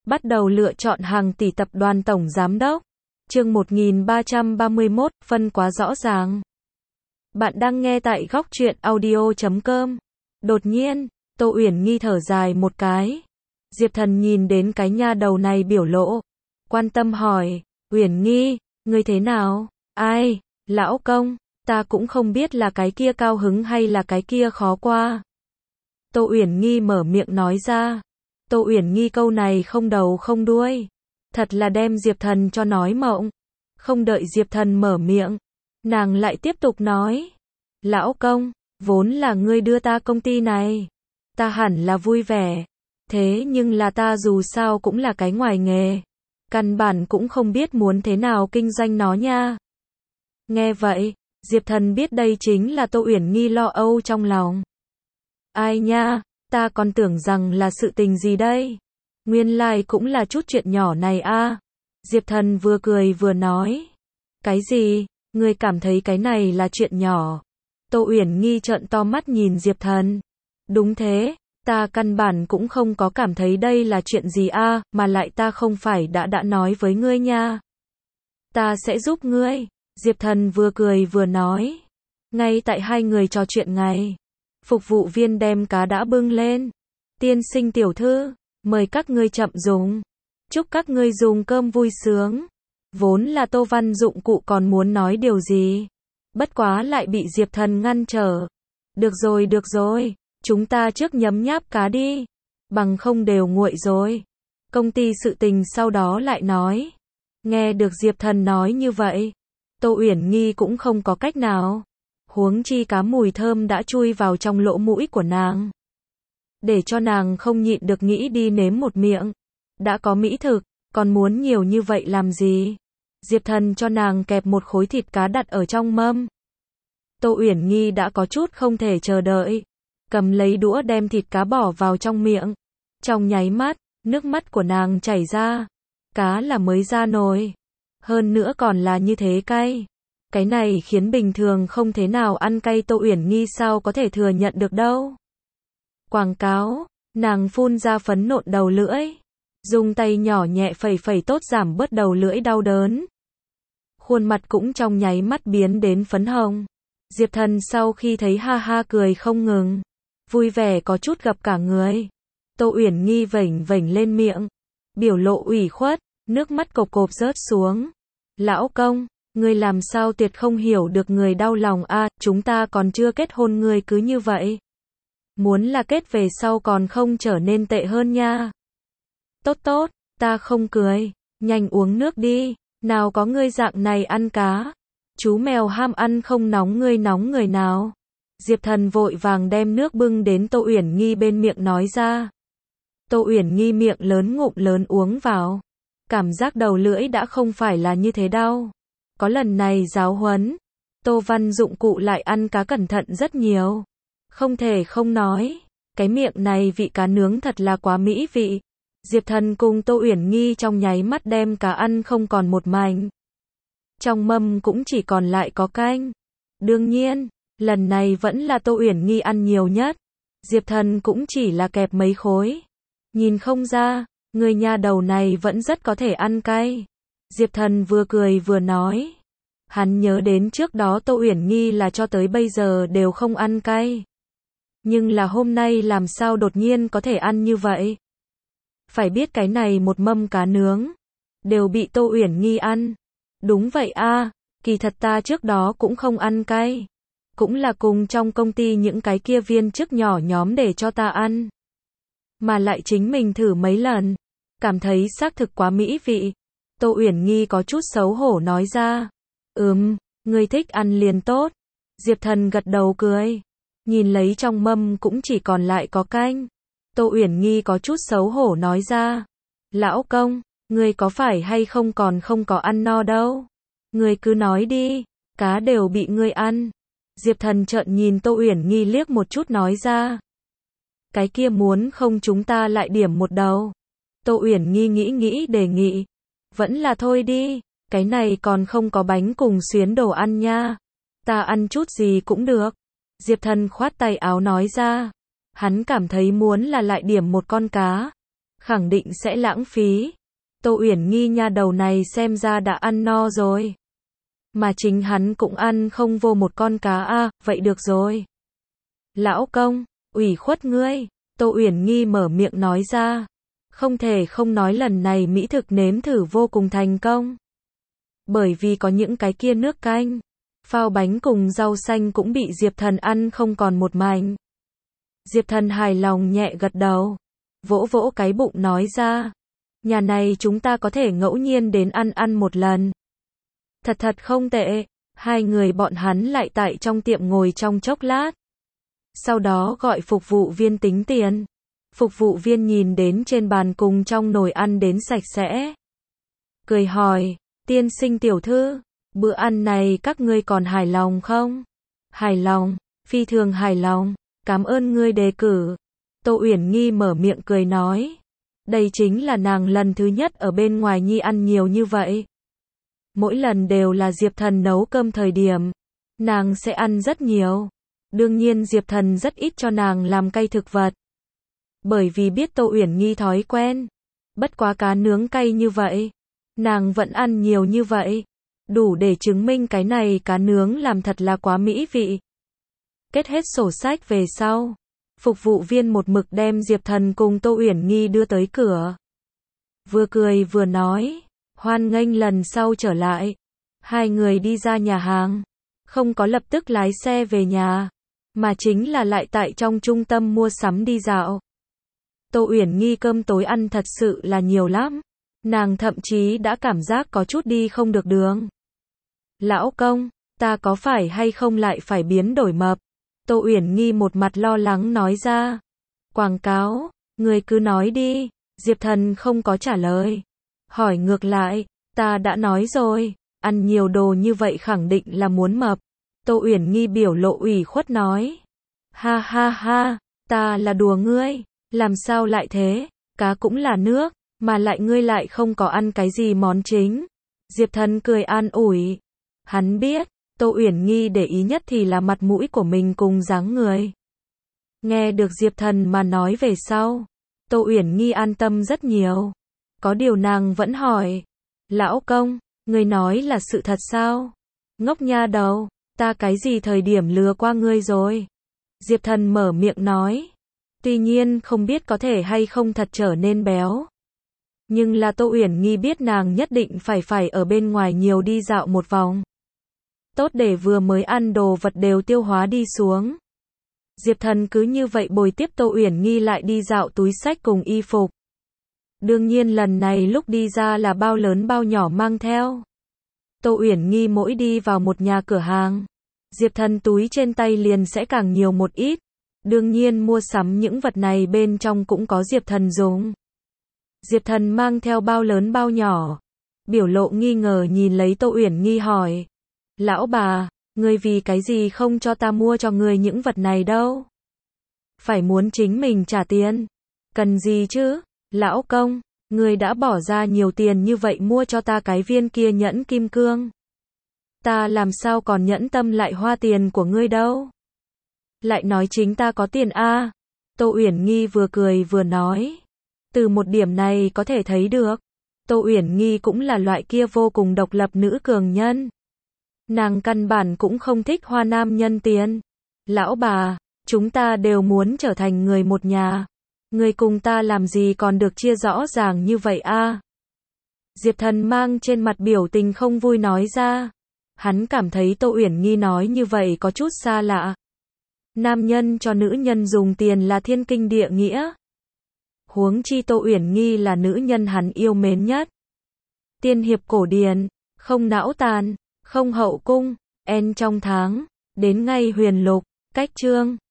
Bắt đầu lựa chọn hàng tỷ tập đoàn tổng giám đốc. Chương 1331, phân quá rõ ràng. Bạn đang nghe tại góc truyện audio.com. Đột nhiên, Tô Uyển Nghi thở dài một cái. Diệp Thần nhìn đến cái nha đầu này biểu lộ, quan tâm hỏi, Uyển Nghi, ngươi thế nào? Ai, lão công, ta cũng không biết là cái kia cao hứng hay là cái kia khó qua. Tô Uyển Nghi mở miệng nói ra. Tô Uyển Nghi câu này không đầu không đuôi, thật là đem Diệp Thần cho nói mộng. Không đợi Diệp Thần mở miệng, nàng lại tiếp tục nói, lão công, vốn là ngươi đưa ta công ty này, ta hẳn là vui vẻ, thế nhưng là ta dù sao cũng là cái ngoài nghề, căn bản cũng không biết muốn thế nào kinh doanh nó nha. Nghe vậy, Diệp Thần biết đây chính là Tô Uyển Nghi lo âu trong lòng. Ai nha, ta còn tưởng rằng là sự tình gì đây, nguyên lai cũng là chút chuyện nhỏ này a. Diệp Thần vừa cười vừa nói, cái gì, ngươi cảm thấy cái này là chuyện nhỏ? Tô Uyển Nghi trợn to mắt nhìn Diệp Thần. Đúng thế, ta căn bản cũng không có cảm thấy đây là chuyện gì a, mà lại ta không phải đã nói với ngươi nha. Ta sẽ giúp ngươi. Diệp Thần vừa cười vừa nói. Ngay tại hai người trò chuyện ngày, phục vụ viên đem cá đã bưng lên. Tiên sinh tiểu thư, mời các ngươi chậm dùng. Chúc các ngươi dùng cơm vui sướng. Vốn là Tô Văn Dụng Cụ còn muốn nói điều gì, bất quá lại bị Diệp Thần ngăn trở. Được rồi, chúng ta trước nhấm nháp cá đi, bằng không đều nguội rồi. Công ty sự tình sau đó lại nói. Nghe được Diệp Thần nói như vậy, Tô Uyển Nghi cũng không có cách nào. Huống chi cá mùi thơm đã chui vào trong lỗ mũi của nàng, để cho nàng không nhịn được nghĩ đi nếm một miệng. Đã có mỹ thực, còn muốn nhiều như vậy làm gì? Diệp Thần cho nàng kẹp một khối thịt cá đặt ở trong mâm. Tô Uyển Nghi đã có chút không thể chờ đợi, cầm lấy đũa đem thịt cá bỏ vào trong miệng. Trong nháy mắt, nước mắt của nàng chảy ra. Cá là mới ra nồi, hơn nữa còn là như thế cay. Cái này khiến bình thường không thế nào ăn cay Tô Uyển Nghi sao có thể thừa nhận được đâu. Quảng cáo, nàng phun ra phấn nộn đầu lưỡi, dùng tay nhỏ nhẹ phẩy tốt giảm bớt đầu lưỡi đau đớn. Khuôn mặt cũng trong nháy mắt biến đến phấn hồng. Diệp Thần sau khi thấy ha ha cười không ngừng, vui vẻ có chút gặp cả người. Tô Uyển Nghi vểnh lên miệng, biểu lộ ủy khuất, nước mắt cộp rớt xuống. Lão công, ngươi làm sao tuyệt không hiểu được người đau lòng a, chúng ta còn chưa kết hôn ngươi cứ như vậy. Muốn là kết về sau còn không trở nên tệ hơn nha. Tốt, ta không cười, nhanh uống nước đi, nào có ngươi dạng này ăn cá. Chú mèo ham ăn không nóng ngươi nóng người nào. Diệp Thần vội vàng đem nước bưng đến Tô Uyển Nghi bên miệng nói ra. Tô Uyển Nghi miệng lớn ngụm lớn uống vào. Cảm giác đầu lưỡi đã không phải là như thế đau. Có lần này giáo huấn, Tô Văn Dụng Cụ lại ăn cá cẩn thận rất nhiều. Không thể không nói, cái miệng này vị cá nướng thật là quá mỹ vị. Diệp Thần cùng Tô Uyển Nghi trong nháy mắt đem cá ăn không còn một mảnh. Trong mâm cũng chỉ còn lại có canh. Đương nhiên, lần này vẫn là Tô Uyển Nghi ăn nhiều nhất. Diệp Thần cũng chỉ là kẹp mấy khối. Nhìn không ra, người nhà đầu này vẫn rất có thể ăn cay. Diệp Thần vừa cười vừa nói. Hắn nhớ đến trước đó Tô Uyển Nghi là cho tới bây giờ đều không ăn cay. Nhưng là hôm nay làm sao đột nhiên có thể ăn như vậy? Phải biết cái này một mâm cá nướng, đều bị Tô Uyển Nghi ăn. Đúng vậy a, kỳ thật ta trước đó cũng không ăn cay. Cũng là cùng trong công ty những cái kia viên chức nhỏ nhóm để cho ta ăn. Mà lại chính mình thử mấy lần, cảm thấy xác thực quá mỹ vị. Tô Uyển Nghi có chút xấu hổ nói ra. Ngươi thích ăn liền tốt. Diệp Thần gật đầu cười. Nhìn lấy trong mâm cũng chỉ còn lại có canh. Tô Uyển Nghi có chút xấu hổ nói ra. Lão công, ngươi có phải hay không còn không có ăn no đâu. Ngươi cứ nói đi, cá đều bị ngươi ăn. Diệp Thần trợn nhìn Tô Uyển Nghi liếc một chút nói ra. Cái kia muốn không chúng ta lại điểm một đầu. Tô Uyển Nghi nghĩ đề nghị. Vẫn là thôi đi, cái này còn không có bánh cùng xuyến đồ ăn nha. Ta ăn chút gì cũng được. Diệp Thần khoát tay áo nói ra. Hắn cảm thấy muốn là lại điểm một con cá, khẳng định sẽ lãng phí. Tô Uyển Nghi nha đầu này xem ra đã ăn no rồi. Mà chính hắn cũng ăn không vô một con cá a, vậy được rồi. Lão công, ủy khuất ngươi, Tô Uyển Nghi mở miệng nói ra. Không thể không nói lần này mỹ thực nếm thử vô cùng thành công. Bởi vì có những cái kia nước canh, phao bánh cùng rau xanh cũng bị Diệp Thần ăn không còn một mảnh. Diệp Thần hài lòng nhẹ gật đầu, vỗ vỗ cái bụng nói ra. Nhà này chúng ta có thể ngẫu nhiên đến ăn một lần. Thật không tệ, hai người bọn hắn lại tại trong tiệm ngồi trong chốc lát. Sau đó gọi phục vụ viên tính tiền. Phục vụ viên nhìn đến trên bàn cùng trong nồi ăn đến sạch sẽ. Cười hỏi, tiên sinh tiểu thư, bữa ăn này các ngươi còn hài lòng không? Hài lòng, phi thường hài lòng, cảm ơn ngươi đề cử. Tô Uyển Nghi mở miệng cười nói. Đây chính là nàng lần thứ nhất ở bên ngoài nhi ăn nhiều như vậy. Mỗi lần đều là Diệp Thần nấu cơm thời điểm, nàng sẽ ăn rất nhiều. Đương nhiên Diệp Thần rất ít cho nàng làm cay thực vật. Bởi vì biết Tô Uyển Nghi thói quen. Bất quá cá nướng cay như vậy, nàng vẫn ăn nhiều như vậy. Đủ để chứng minh cái này cá nướng làm thật là quá mỹ vị. Kết hết sổ sách về sau, phục vụ viên một mực đem Diệp Thần cùng Tô Uyển Nghi đưa tới cửa. Vừa cười vừa nói, hoan nghênh lần sau trở lại. Hai người đi ra nhà hàng, không có lập tức lái xe về nhà, mà chính là lại tại trong trung tâm mua sắm đi dạo. Tô Uyển Nghi cơm tối ăn thật sự là nhiều lắm. Nàng thậm chí đã cảm giác có chút đi không được đường. Lão công, ta có phải hay không lại phải biến đổi mập? Tô Uyển Nghi một mặt lo lắng nói ra. Quảng cáo, người cứ nói đi. Diệp Thần không có trả lời. Hỏi ngược lại, ta đã nói rồi, ăn nhiều đồ như vậy khẳng định là muốn mập. Tô Uyển Nghi biểu lộ ủy khuất nói. Ha ha ha, ta là đùa ngươi, làm sao lại thế, cá cũng là nước, mà lại ngươi lại không có ăn cái gì món chính. Diệp Thần cười an ủi. Hắn biết, Tô Uyển Nghi để ý nhất thì là mặt mũi của mình cùng dáng người. Nghe được Diệp Thần mà nói về sau, Tô Uyển Nghi an tâm rất nhiều. Có điều nàng vẫn hỏi, lão công, ngươi nói là sự thật sao? Ngốc nha đầu, ta cái gì thời điểm lừa qua ngươi rồi? Diệp Thần mở miệng nói. Tuy nhiên không biết có thể hay không thật trở nên béo. Nhưng là Tô Uyển Nghi biết nàng nhất định phải ở bên ngoài nhiều đi dạo một vòng. Tốt để vừa mới ăn đồ vật đều tiêu hóa đi xuống. Diệp Thần cứ như vậy bồi tiếp Tô Uyển Nghi lại đi dạo túi xách cùng y phục. Đương nhiên lần này lúc đi ra là bao lớn bao nhỏ mang theo. Tô Uyển Nghi mỗi đi vào một nhà cửa hàng, Diệp Thần túi trên tay liền sẽ càng nhiều một ít. Đương nhiên mua sắm những vật này bên trong cũng có Diệp Thần dùng. Diệp Thần mang theo bao lớn bao nhỏ. Biểu lộ nghi ngờ nhìn lấy Tô Uyển Nghi hỏi. Lão bà, ngươi vì cái gì không cho ta mua cho ngươi những vật này đâu? Phải muốn chính mình trả tiền. Cần gì chứ? Lão công, ngươi đã bỏ ra nhiều tiền như vậy mua cho ta cái viên kia nhẫn kim cương. Ta làm sao còn nhẫn tâm lại hoa tiền của ngươi đâu? Lại nói chính ta có tiền a. Tô Uyển Nghi vừa cười vừa nói. Từ một điểm này có thể thấy được, Tô Uyển Nghi cũng là loại kia vô cùng độc lập nữ cường nhân. Nàng căn bản cũng không thích hoa nam nhân tiền. Lão bà, chúng ta đều muốn trở thành người một nhà. Người cùng ta làm gì còn được chia rõ ràng như vậy a? Diệp Thần mang trên mặt biểu tình không vui nói ra. Hắn cảm thấy Tô Uyển Nghi nói như vậy có chút xa lạ. Nam nhân cho nữ nhân dùng tiền là thiên kinh địa nghĩa. Huống chi Tô Uyển Nghi là nữ nhân hắn yêu mến nhất. Tiên hiệp cổ điển, không não tàn, không hậu cung, en trong tháng, đến ngay huyền lục, cách chương.